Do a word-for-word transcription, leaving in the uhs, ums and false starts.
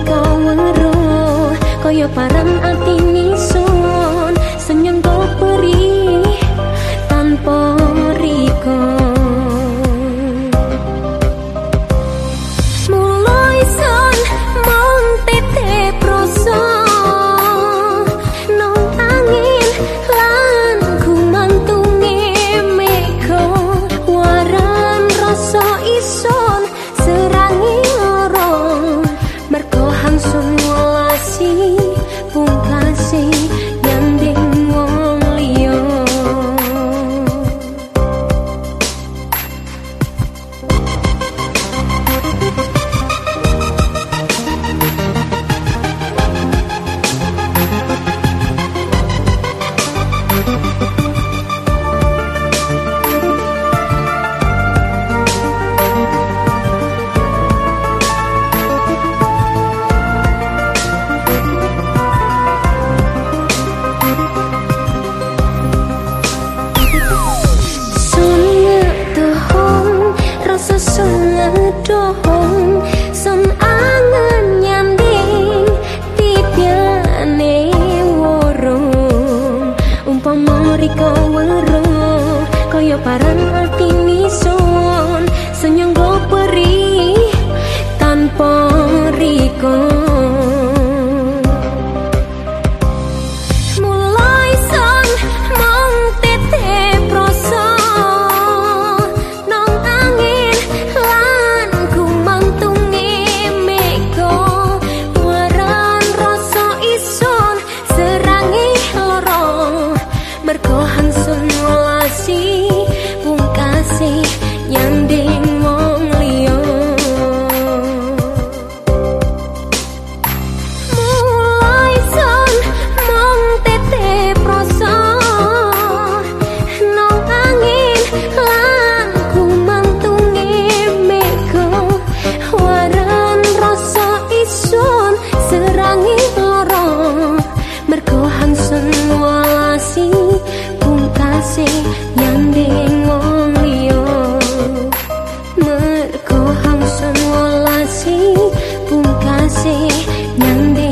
riko weruh kaya parang ati nisun senyum go perih tanpa riko mulai son mong tete proso nong angin lan gumantunge meko waran rasa ison serangi lorong merko hangsun welasi pungkasi nyanding wong liya dohong son angen nyanding tipiane worong umpama riko weruh kaya parang ati nisun senyum go perih tanpa riko mulai son mong tete proso berkohan sun welasi pungkasi nyanding wong liya mulai sun mong tete proso nong angin lan gumantunge meko waran rasa isun serangi lorong berkohan sun welasi pungkasi nyanding wong liya merko hangsun welasi pungkasi nyanding